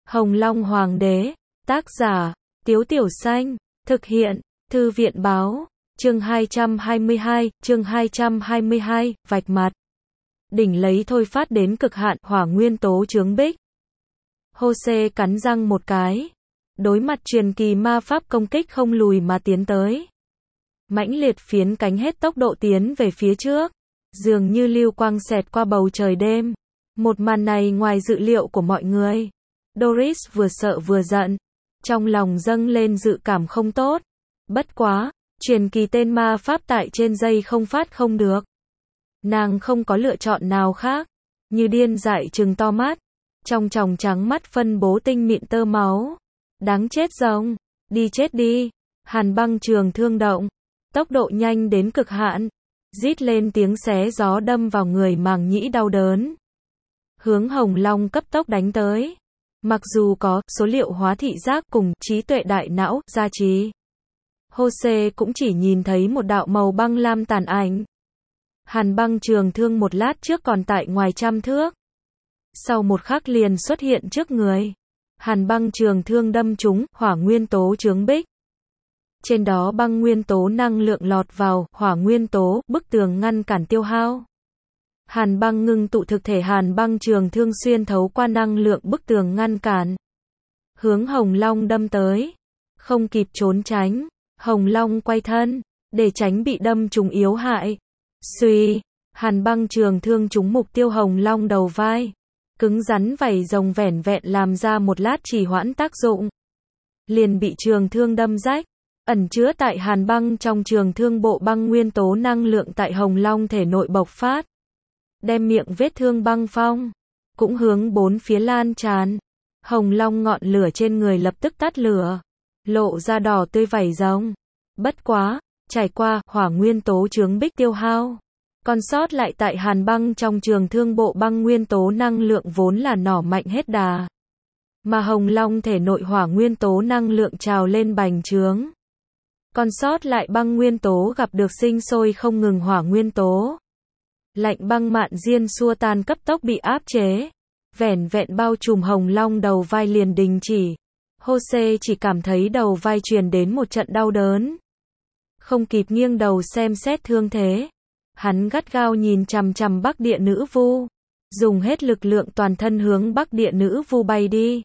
Hồng Long Hoàng đế, tác giả, Tiếu Tiểu Xanh, thực hiện, Thư viện báo, chương 222, vạch mặt. Đỉnh lấy thôi phát đến cực hạn, hỏa nguyên tố chướng bích. Jose cắn răng một cái. Đối mặt truyền kỳ ma pháp công kích không lùi mà tiến tới. Mãnh liệt phiến cánh hết tốc độ tiến về phía trước. Dường như lưu quang xẹt qua bầu trời đêm. Một màn này ngoài dự liệu của mọi người. Doris vừa sợ vừa giận. Trong lòng dâng lên dự cảm không tốt. Bất quá, truyền kỳ tên ma pháp tại trên dây không phát không được. Nàng không có lựa chọn nào khác. Như điên dại trừng to mắt. Trong tròng trắng mắt phân bố tinh mịn tơ máu. Đáng chết rồng, đi chết đi. Hàn băng trường thương động. Tốc độ nhanh đến cực hạn. Rít lên tiếng xé gió đâm vào người màng nhĩ đau đớn. Hướng Hồng Long cấp tốc đánh tới. Mặc dù có số liệu hóa thị giác cùng trí tuệ đại não gia trì. Jose cũng chỉ nhìn thấy một đạo màu băng lam tàn ảnh. Hàn băng trường thương một lát trước còn tại ngoài trăm thước. Sau một khắc liền xuất hiện trước người. Hàn băng trường thương đâm trúng hỏa nguyên tố chướng bích. Trên đó băng nguyên tố năng lượng lọt vào hỏa nguyên tố, bức tường ngăn cản tiêu hao. Hàn băng ngưng tụ thực thể hàn băng trường thương xuyên thấu qua năng lượng bức tường ngăn cản. Hướng Hồng Long đâm tới. Không kịp trốn tránh. Hồng Long quay thân. Để tránh bị đâm trúng yếu hại. Xuy. Hàn băng trường thương trúng mục tiêu Hồng Long đầu vai. Cứng rắn vảy rồng vẻn vẹn làm ra một lát trì hoãn tác dụng. Liền bị trường thương đâm rách. Ẩn chứa tại hàn băng trong trường thương bộ băng nguyên tố năng lượng tại Hồng Long thể nội bộc phát. Đem miệng vết thương băng phong. Cũng hướng bốn phía lan tràn. Hồng Long ngọn lửa trên người lập tức tắt lửa. Lộ ra đỏ tươi vảy rồng. Bất quá, trải qua hỏa nguyên tố chướng bích tiêu hao. Còn sót lại tại hàn băng trong trường thương bộ băng nguyên tố năng lượng vốn là nỏ mạnh hết đà. Mà Hồng Long thể nội hỏa nguyên tố năng lượng trào lên bành trướng. Còn sót lại băng nguyên tố gặp được sinh sôi không ngừng hỏa nguyên tố. Lạnh băng mạn diên xua tan cấp tốc bị áp chế. Vẻn vẹn bao trùm Hồng Long đầu vai liền đình chỉ. Jose chỉ cảm thấy đầu vai truyền đến một trận đau đớn. Không kịp nghiêng đầu xem xét thương thế. Hắn gắt gao nhìn chằm chằm Bắc Địa Nữ Vu. Dùng hết lực lượng toàn thân hướng Bắc Địa Nữ Vu bay đi.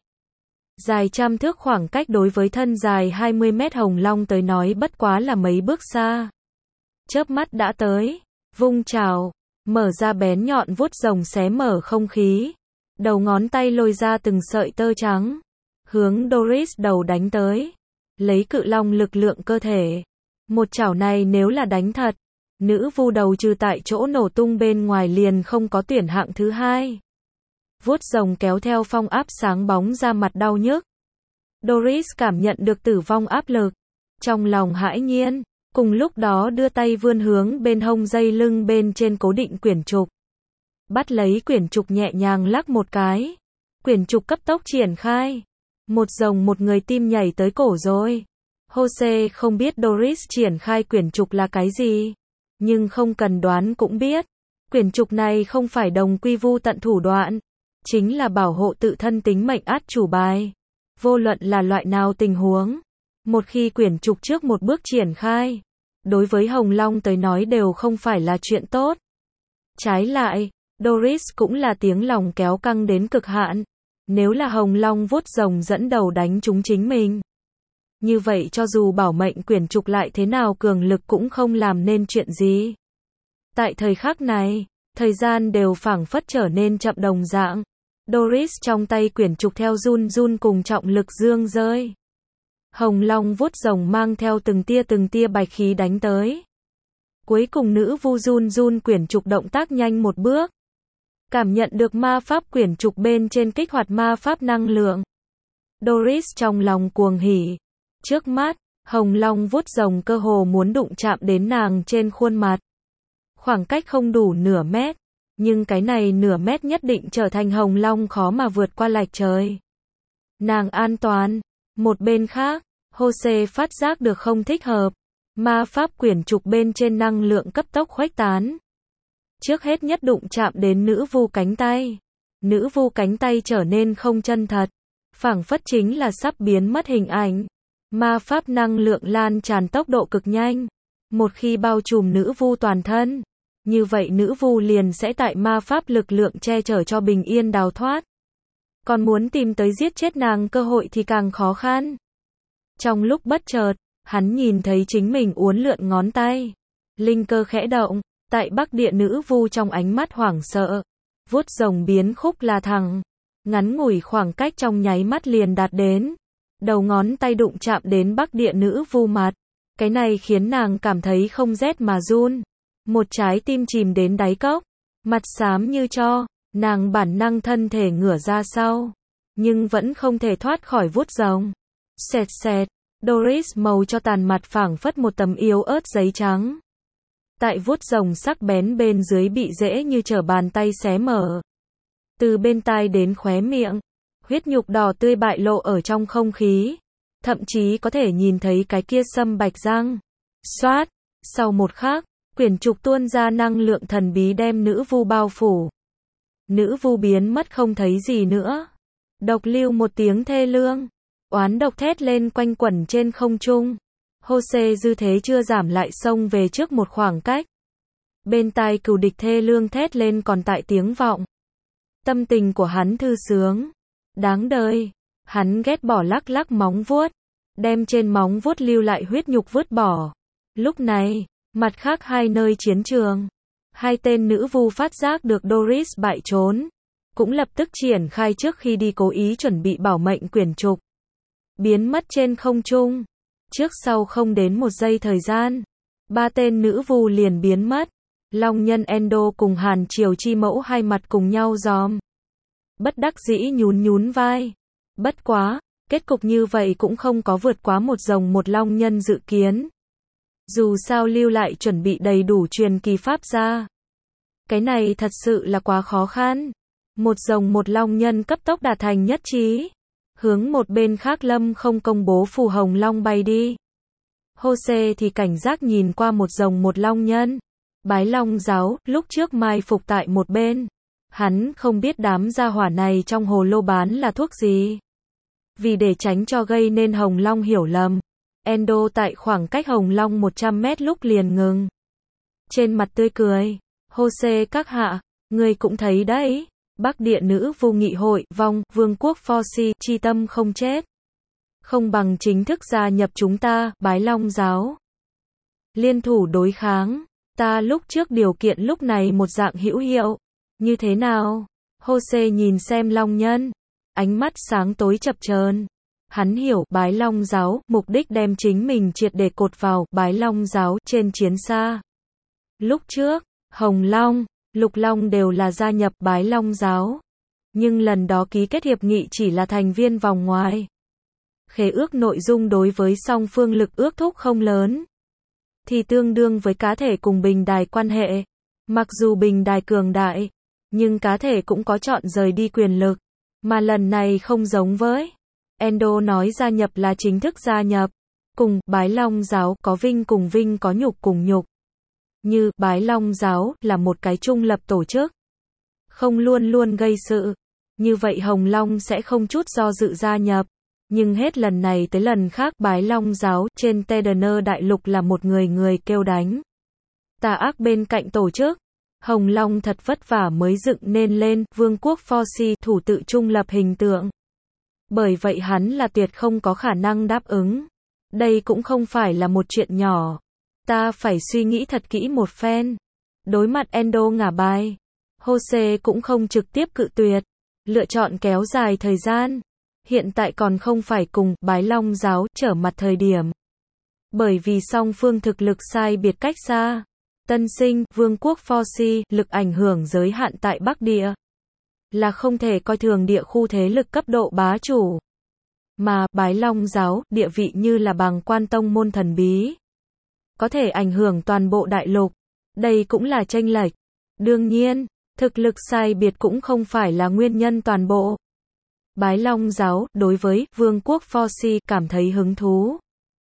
Dài trăm thước khoảng cách đối với thân dài 20 mét Hồng Long tới nói bất quá là mấy bước xa. Chớp mắt đã tới. Vung chảo. Mở ra bén nhọn vuốt rồng xé mở không khí. Đầu ngón tay lôi ra từng sợi tơ trắng. Hướng Doris đầu đánh tới. Lấy cự long lực lượng cơ thể. Một chảo này nếu là đánh thật. Nữ vu đầu trừ tại chỗ nổ tung bên ngoài liền không có tuyển hạng thứ hai. Vuốt rồng kéo theo phong áp sáng bóng ra mặt đau nhức. Doris cảm nhận được tử vong áp lực. Trong lòng hãi nhiên. Cùng lúc đó đưa tay vươn hướng bên hông dây lưng bên trên cố định quyển trục. Bắt lấy quyển trục nhẹ nhàng lắc một cái. Quyển trục cấp tốc triển khai. Một rồng một người tim nhảy tới cổ rồi. Jose không biết Doris triển khai quyển trục là cái gì. Nhưng không cần đoán cũng biết. Quyển trục này không phải đồng quy vu tận thủ đoạn. Chính là bảo hộ tự thân tính mệnh át chủ bài. Vô luận là loại nào tình huống. Một khi quyển trục trước một bước triển khai. Đối với Hồng Long tới nói đều không phải là chuyện tốt. Trái lại, Doris cũng là tiếng lòng kéo căng đến cực hạn. Nếu là Hồng Long vuốt rồng dẫn đầu đánh trúng chính mình. Như vậy cho dù bảo mệnh quyển trục lại thế nào cường lực cũng không làm nên chuyện gì. Tại thời khắc này, thời gian đều phảng phất trở nên chậm đồng dạng. Doris trong tay quyển trục theo run run cùng trọng lực dương rơi. Hồng Long vuốt rồng mang theo từng tia bạch khí đánh tới. Cuối cùng nữ vu run run quyển trục động tác nhanh một bước. Cảm nhận được ma pháp quyển trục bên trên kích hoạt ma pháp năng lượng. Doris trong lòng cuồng hỉ. Trước mắt, Hồng Long vuốt rồng cơ hồ muốn đụng chạm đến nàng trên khuôn mặt. Khoảng cách không đủ nửa mét. Nhưng cái này nửa mét nhất định trở thành Hồng Long khó mà vượt qua lạch trời. Nàng an toàn. Một bên khác, Jose phát giác được không thích hợp. Ma pháp quyển trục bên trên năng lượng cấp tốc khuếch tán. Trước hết nhất đụng chạm đến nữ vu cánh tay. Nữ vu cánh tay trở nên không chân thật. phảng phất chính là sắp biến mất hình ảnh. Ma pháp năng lượng lan tràn tốc độ cực nhanh. Một khi bao trùm nữ vu toàn thân, như vậy nữ vu liền sẽ tại ma pháp lực lượng che chở cho bình yên đào thoát. Còn muốn tìm tới giết chết nàng cơ hội thì càng khó khăn. Trong lúc bất chợt, hắn nhìn thấy chính mình uốn lượn ngón tay. Linh cơ khẽ động, tại Bắc Địa nữ vu trong ánh mắt hoảng sợ. Vuốt rồng biến khúc là thẳng. Ngắn ngủi khoảng cách trong nháy mắt liền đạt đến. Đầu ngón tay đụng chạm đến Bắc Địa nữ vu mặt. Cái này khiến nàng cảm thấy không rét mà run. Một trái tim chìm đến đáy cốc. Mặt xám như tro, nàng bản năng thân thể ngửa ra sau. Nhưng vẫn không thể thoát khỏi vuốt rồng. Xẹt xẹt, Doris màu cho tàn mặt phảng phất một tấm yếu ớt giấy trắng. Tại vuốt rồng sắc bén bên dưới bị dễ như trở bàn tay xé mở. Từ bên tai đến khóe miệng, huyết nhục đỏ tươi bại lộ ở trong không khí. Thậm chí có thể nhìn thấy cái kia sâm bạch răng. Xoát, sau một khắc, quyển trục tuôn ra năng lượng thần bí đem nữ vu bao phủ. Nữ vu biến mất không thấy gì nữa. Độc lưu một tiếng thê lương. Oán độc thét lên quanh quẩn trên không trung. Jose dư thế chưa giảm lại xông về trước một khoảng cách. Bên tai cừu địch thê lương thét lên còn tại tiếng vọng. Tâm tình của hắn thư sướng. Đáng đời. Hắn ghét bỏ lắc lắc móng vuốt. Đem trên móng vuốt lưu lại huyết nhục vứt bỏ. Lúc này, mặt khác hai nơi chiến trường. Hai tên nữ vu phát giác được Doris bại trốn. Cũng lập tức triển khai trước khi đi cố ý chuẩn bị bảo mệnh quyển trục. Biến mất trên không trung. Trước sau không đến một giây thời gian. Ba tên nữ vu liền biến mất. Long nhân Endo cùng Hàn Triều Chi Mẫu hai mặt cùng nhau giòm. Bất đắc dĩ nhún nhún vai. Bất quá, kết cục như vậy cũng không có vượt quá một rồng một long nhân dự kiến. Dù sao lưu lại chuẩn bị đầy đủ truyền kỳ pháp ra. Cái này thật sự là quá khó khăn. Một rồng một long nhân cấp tốc đạt thành nhất trí. Hướng một bên khác lâm không công bố phù hồng long bay đi. Jose thì cảnh giác nhìn qua một rồng một long nhân. Bái long giáo, lúc trước mai phục tại một bên. Hắn không biết đám gia hỏa này trong hồ lô bán là thuốc gì. Vì để tránh cho gây nên hồng long hiểu lầm. Endo tại khoảng cách hồng long 100 mét lúc liền ngừng. Trên mặt tươi cười. Jose các hạ, người cũng thấy đấy. Bắc Địa nữ vu nghị hội, vong, vương quốc Forsi, chi tâm không chết. Không bằng chính thức gia nhập chúng ta, bái long giáo. Liên thủ đối kháng. Ta lúc trước điều kiện lúc này một dạng hữu hiệu. Như thế nào? Jose nhìn xem long nhân. Ánh mắt sáng tối chập chờn. Hắn hiểu, bái long giáo, mục đích đem chính mình triệt để cột vào, bái long giáo, trên chiến xa. Lúc trước, Hồng Long, Lục Long đều là gia nhập bái long giáo. Nhưng lần đó ký kết hiệp nghị chỉ là thành viên vòng ngoài. Khế ước nội dung đối với song phương lực ước thúc không lớn. Thì tương đương với cá thể cùng bình đài quan hệ. Mặc dù bình đài cường đại, nhưng cá thể cũng có chọn rời đi quyền lực. Mà lần này không giống với. Endo nói gia nhập là chính thức gia nhập. Cùng, bái long giáo, có vinh cùng vinh có nhục cùng nhục. Như, bái long giáo, là một cái trung lập tổ chức. Không luôn luôn gây sự. Như vậy Hồng Long sẽ không chút do dự gia nhập. Nhưng hết lần này tới lần khác bái long giáo trên Tedener đại lục là một người kêu đánh. Tà ác bên cạnh tổ chức. Hồng Long thật vất vả mới dựng nên lên, vương quốc Forsi, thủ tự trung lập hình tượng. Bởi vậy hắn là tuyệt không có khả năng đáp ứng. Đây cũng không phải là một chuyện nhỏ. Ta phải suy nghĩ thật kỹ một phen. Đối mặt Endo ngả bài. Jose cũng không trực tiếp cự tuyệt. Lựa chọn kéo dài thời gian. Hiện tại còn không phải cùng bái long giáo trở mặt thời điểm. Bởi vì song phương thực lực sai biệt cách xa. Tân sinh, vương quốc Forsi, lực ảnh hưởng giới hạn tại Bắc Địa. Là không thể coi thường địa khu thế lực cấp độ bá chủ. Mà, bái long giáo, địa vị như là bàng quan tông môn thần bí. Có thể ảnh hưởng toàn bộ đại lục. Đây cũng là chênh lệch. Đương nhiên, thực lực sai biệt cũng không phải là nguyên nhân toàn bộ. Bái long giáo, đối với vương quốc Forsi, cảm thấy hứng thú.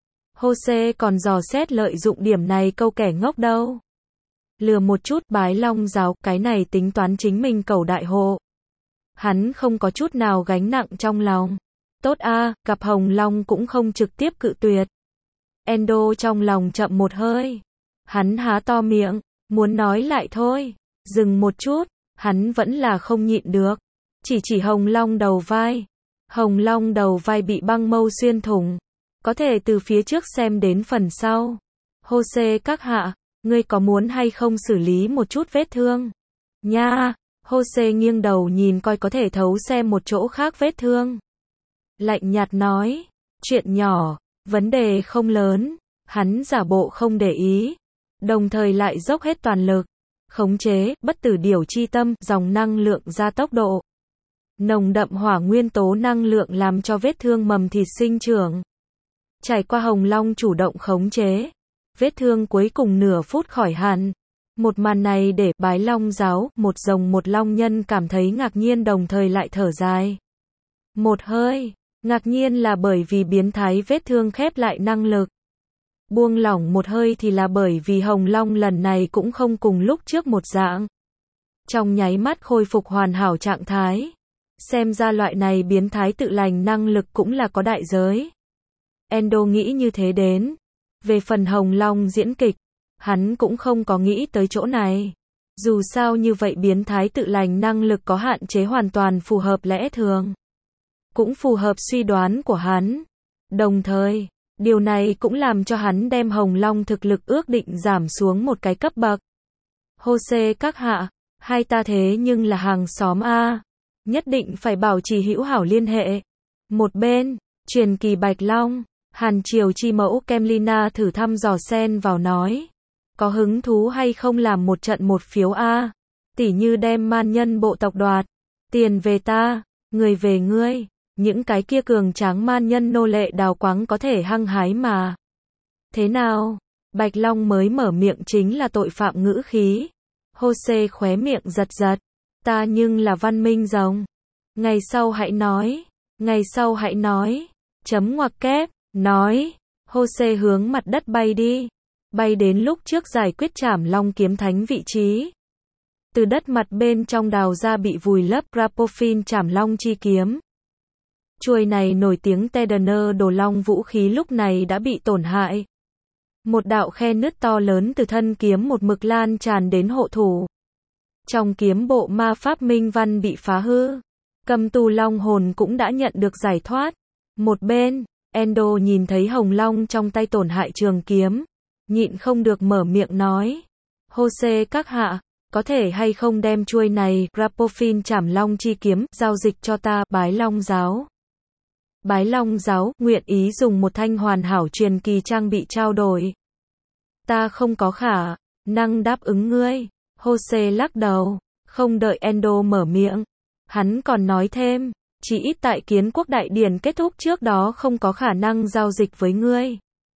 Jose còn dò xét lợi dụng điểm này câu kẻ ngốc đâu. Lừa một chút bái long giáo, cái này tính toán chính mình cầu đại hộ. Hắn không có chút nào gánh nặng trong lòng. Tốt a, gặp Hồng Long cũng không trực tiếp cự tuyệt. Endo trong lòng chậm một hơi. Hắn há to miệng, muốn nói lại thôi. Dừng một chút, hắn vẫn là không nhịn được. Chỉ Hồng Long đầu vai. Hồng Long đầu vai bị băng mâu xuyên thủng. Có thể từ phía trước xem đến phần sau. Jose các hạ, ngươi có muốn hay không xử lý một chút vết thương? Nha, Jose nghiêng đầu nhìn coi có thể thấu xem một chỗ khác vết thương. Lạnh nhạt nói, chuyện nhỏ, vấn đề không lớn. Hắn giả bộ không để ý, đồng thời lại dốc hết toàn lực, khống chế bất tử điểu chi tâm, dòng năng lượng ra tốc độ. Nồng đậm hỏa nguyên tố năng lượng làm cho vết thương mầm thịt sinh trưởng. Trải qua Hồng Long chủ động khống chế, vết thương cuối cùng nửa phút khỏi hẳn. Một màn này để Bái Long giáo, một rồng một long nhân cảm thấy ngạc nhiên đồng thời lại thở dài. Một hơi, ngạc nhiên là bởi vì biến thái vết thương khép lại năng lực. Buông lỏng một hơi thì là bởi vì Hồng Long lần này cũng không cùng lúc trước một dạng. Trong nháy mắt khôi phục hoàn hảo trạng thái. Xem ra loại này biến thái tự lành năng lực cũng là có đại giới. Endo nghĩ như thế đến. Về phần Hồng Long diễn kịch, hắn cũng không có nghĩ tới chỗ này. Dù sao như vậy biến thái tự lành năng lực có hạn chế hoàn toàn phù hợp lẽ thường. Cũng phù hợp suy đoán của hắn. Đồng thời, điều này cũng làm cho hắn đem Hồng Long thực lực ước định giảm xuống một cái cấp bậc. Jose các hạ, hai ta thế nhưng là hàng xóm a, nhất định phải bảo trì hữu hảo liên hệ. Một bên, truyền kỳ Bạch Long, Hàn Triều chi mẫu Kemlina thử thăm dò xen vào nói, có hứng thú hay không làm một trận một phiếu a, tỉ như đem man nhân bộ tộc đoạt, tiền về ta, người về ngươi. Những cái kia cường tráng man nhân nô lệ đào quáng có thể hăng hái mà. Thế nào? Bạch Long mới mở miệng chính là tội phạm ngữ khí. Jose khóe miệng giật giật. Ta nhưng là văn minh rồng. Ngày sau hãy nói. Ngày sau hãy nói. Chấm ngoặc kép. Nói. Jose hướng mặt đất bay đi. Bay đến lúc trước giải quyết trảm long kiếm thánh vị trí. Từ đất mặt bên trong đào ra bị vùi lấp Rapophin trảm long chi kiếm. Chuôi này nổi tiếng Tedener đồ long vũ khí lúc này đã bị tổn hại. Một đạo khe nứt to lớn từ thân kiếm một mực lan tràn đến hộ thủ. Trong kiếm bộ ma pháp minh văn bị phá hư. Cầm tù long hồn cũng đã nhận được giải thoát. Một bên, Endo nhìn thấy Hồng Long trong tay tổn hại trường kiếm. Nhịn không được mở miệng nói. Jose các hạ, có thể hay không đem chuôi này, Rapophin trảm long chi kiếm, giao dịch cho ta, Bái Long giáo. Bái Long giáo, nguyện ý dùng một thanh hoàn hảo truyền kỳ trang bị trao đổi. Ta không có khả năng đáp ứng ngươi. Jose lắc đầu, không đợi Endo mở miệng. Hắn còn nói thêm, chỉ ít tại kiến quốc đại điển kết thúc trước đó không có khả năng giao dịch với ngươi.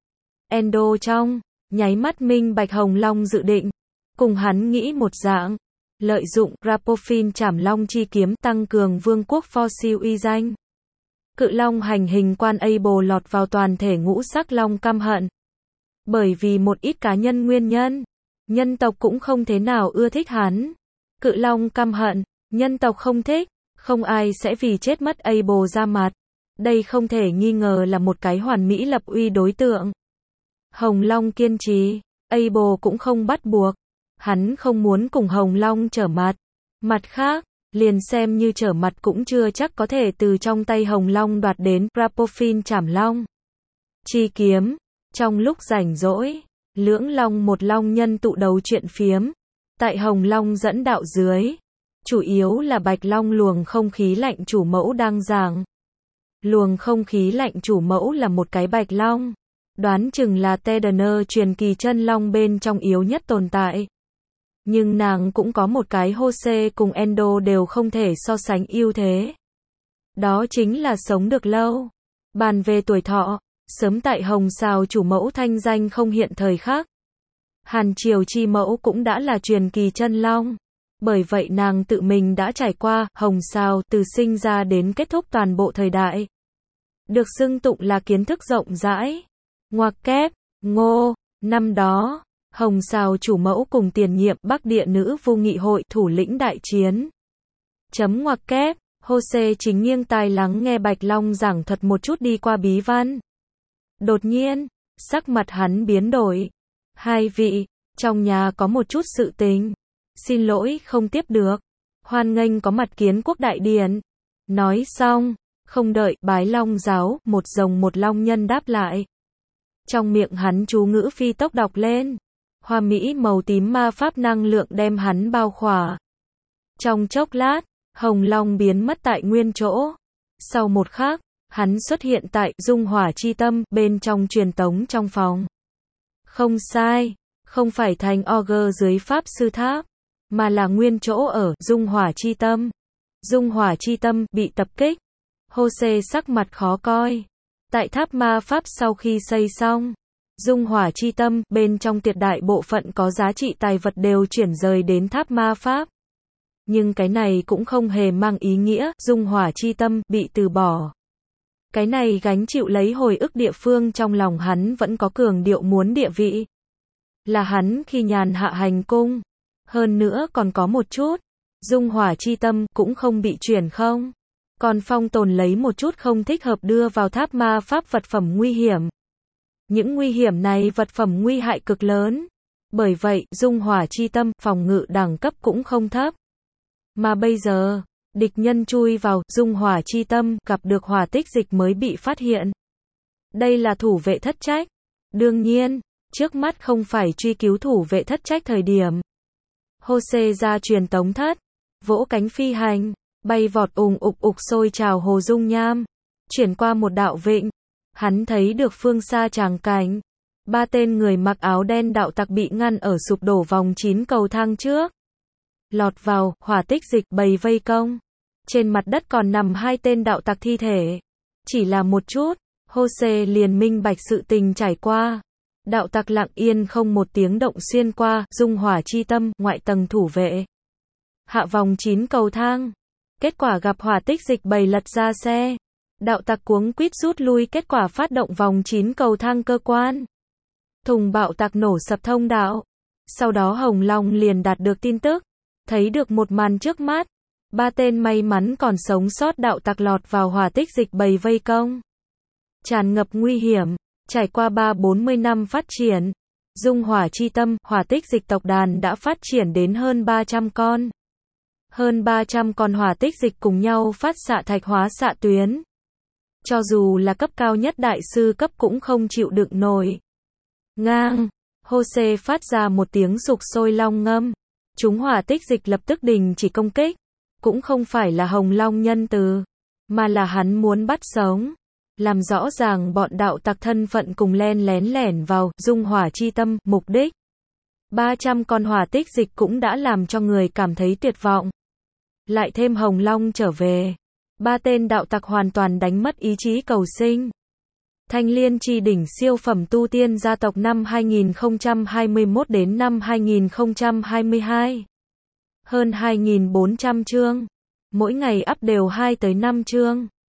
Endo trong nháy mắt minh bạch Hồng Long dự định. Cùng hắn nghĩ một dạng. Lợi dụng Rapophin trảm long chi kiếm tăng cường vương quốc Fossil uy danh. Cự long hành hình quan Able lọt vào toàn thể ngũ sắc long căm hận. Bởi vì một ít cá nhân nguyên nhân, nhân tộc cũng không thế nào ưa thích hắn. Cự long căm hận, nhân tộc không thích, không ai sẽ vì chết mất Able ra mặt. Đây không thể nghi ngờ là một cái hoàn mỹ lập uy đối tượng. Hồng Long kiên trì, Able cũng không bắt buộc. Hắn không muốn cùng Hồng Long trở mặt. Mặt khác, liền xem như trở mặt cũng chưa chắc có thể từ trong tay Hồng Long đoạt đến Rapophin trảm long chi kiếm. Trong lúc rảnh rỗi, lưỡng long một long nhân tụ đấu chuyện phiếm. Tại Hồng Long dẫn đạo dưới, chủ yếu là Bạch Long luồng không khí lạnh chủ mẫu đang giảng. Luồng không khí lạnh chủ mẫu là một cái Bạch Long. Đoán chừng là Tedener truyền kỳ chân long bên trong yếu nhất tồn tại. Nhưng nàng cũng có một cái Jose cùng Endo đều không thể so sánh ưu thế. Đó chính là sống được lâu. Bàn về tuổi thọ, sớm tại Hồng Sào chủ mẫu thanh danh không hiện thời khắc. Hàn Triều chi mẫu cũng đã là truyền kỳ chân long. Bởi vậy nàng tự mình đã trải qua Hồng Sào từ sinh ra đến kết thúc toàn bộ thời đại. Được xưng tụng là kiến thức rộng rãi. Ngoặc kép, Ngô, năm đó. Hồng Sào chủ mẫu cùng tiền nhiệm Bắc Địa nữ vô nghị hội thủ lĩnh đại chiến. Chấm ngoặc kép, Jose chính nghiêng tai lắng nghe Bạch Long giảng thuật một chút đi qua bí văn. Đột nhiên, sắc mặt hắn biến đổi. Hai vị, trong nhà có một chút sự tình. Xin lỗi không tiếp được. Hoan nghênh có mặt kiến quốc đại điện. Nói xong, không đợi bái long giáo, một rồng một long nhân đáp lại. Trong miệng hắn chú ngữ phi tốc đọc lên. Hoa mỹ màu tím ma pháp năng lượng đem hắn bao khỏa. Trong chốc lát, hồng long biến mất tại nguyên chỗ. Sau một khắc, hắn xuất hiện tại dung hỏa chi tâm bên trong truyền tống trong phòng. Không sai, không phải thành Auger dưới pháp sư tháp, mà là nguyên chỗ ở dung hỏa chi tâm. Dung hỏa chi tâm bị tập kích. Jose sắc mặt khó coi. Tại tháp ma pháp sau khi xây xong, dung hỏa chi tâm bên trong tuyệt đại bộ phận có giá trị tài vật đều chuyển rời đến tháp ma pháp. Nhưng cái này cũng không hề mang ý nghĩa dung hỏa chi tâm bị từ bỏ. Cái này gánh chịu lấy hồi ức địa phương trong lòng hắn vẫn có cường điệu muốn địa vị. Là hắn khi nhàn hạ hành cung. Hơn nữa còn có một chút. Dung hỏa chi tâm cũng không bị chuyển không. Còn phong tồn lấy một chút không thích hợp đưa vào tháp ma pháp vật phẩm nguy hiểm. Những nguy hiểm này vật phẩm nguy hại cực lớn. Bởi vậy, dung hỏa chi tâm phòng ngự đẳng cấp cũng không thấp. Mà bây giờ, địch nhân chui vào dung hỏa chi tâm gặp được hỏa tích dịch mới bị phát hiện. Đây là thủ vệ thất trách. Đương nhiên, trước mắt không phải truy cứu thủ vệ thất trách thời điểm. Jose ra truyền tống thất, vỗ cánh phi hành, bay vọt ùng ục sôi trào hồ dung nham, chuyển qua một đạo vịnh. Hắn thấy được phương xa tràng cảnh. 3 tên người mặc áo đen đạo tặc bị ngăn ở sụp đổ vòng 9 cầu thang trước. Lọt vào, hỏa tích dịch bầy vây công. Trên mặt đất còn nằm 2 tên đạo tặc thi thể. Chỉ là một chút, Jose liền minh bạch sự tình trải qua. Đạo tặc lặng yên không một tiếng động xuyên qua, dung hỏa chi tâm, ngoại tầng thủ vệ. Hạ vòng 9 cầu thang. Kết quả gặp hỏa tích dịch bầy lật ra xe. Đạo tặc cuống quýt rút lui, kết quả phát động vòng 9 cầu thang cơ quan. Thùng bạo tạc nổ sập thông đạo. Sau đó Hồng Long liền đạt được tin tức. Thấy được một màn trước mắt. 3 tên may mắn còn sống sót đạo tặc lọt vào hỏa tích dịch bầy vây công. Tràn ngập nguy hiểm. Trải qua 3-40 năm phát triển. Dung hỏa chi tâm, hỏa tích dịch tộc đàn đã phát triển đến hơn 300 con. Hơn 300 con hỏa tích dịch cùng nhau phát xạ thạch hóa xạ tuyến. Cho dù là cấp cao nhất đại sư cấp cũng không chịu đựng nổi. Ngang, Jose phát ra một tiếng sục sôi long ngâm. Chúng hỏa tích dịch lập tức đình chỉ công kích. Cũng không phải là Hồng Long nhân từ, mà là hắn muốn bắt sống. Làm rõ ràng bọn đạo tặc thân phận cùng len lén lẻn vào dung hỏa chi tâm, mục đích. 300 con hỏa tích dịch cũng đã làm cho người cảm thấy tuyệt vọng. Lại thêm Hồng Long trở về. 3 tên đạo tặc hoàn toàn đánh mất ý chí cầu sinh. Thanh Liên Chi đỉnh siêu phẩm tu tiên gia tộc năm 2021 đến năm 2022. Hơn 2.400 chương. Mỗi ngày up đều 2 tới 5 chương.